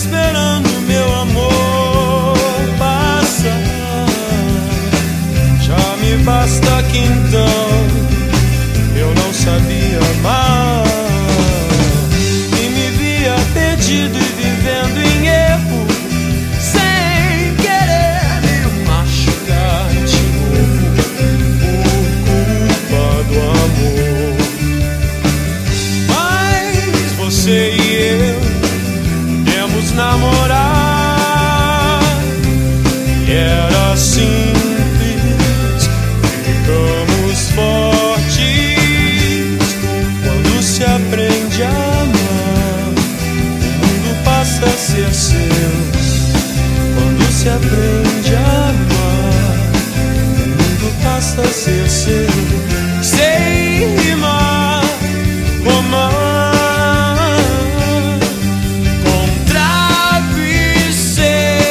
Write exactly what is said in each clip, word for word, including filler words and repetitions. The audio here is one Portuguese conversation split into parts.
esperando meu amor passar. Já me basta que então eu não sabia amar e me via perdido e vivendo em erro, sem querer me machucar de novo por culpa do amor. Mas você e eu podemos namorar e era simples. Ficamos fortes quando se aprende a amar. O mundo passa a ser seu quando se aprende a amar. O mundo passa a ser seu. Sei rimar, romar com travesseiro.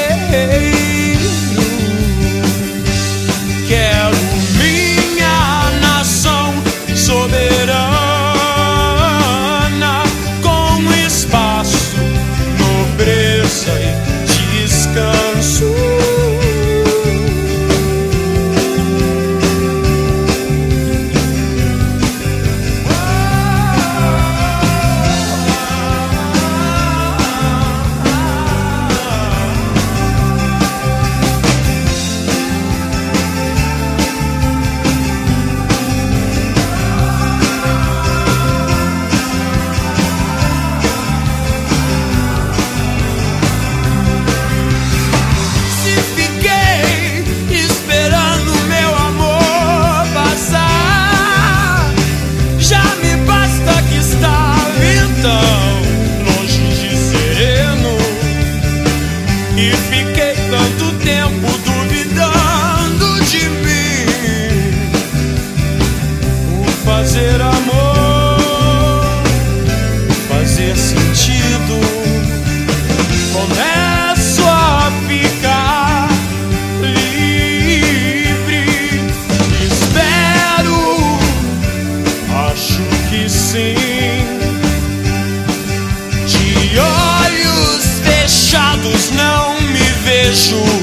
Quero minha nação soberana com espaço, nobreza e descanso. E fiquei tanto tempo duvidando de mim. O fazer amor, fazer sentido. Começo a ficar livre. Espero, acho que sim. De olhos fechados não me vejo.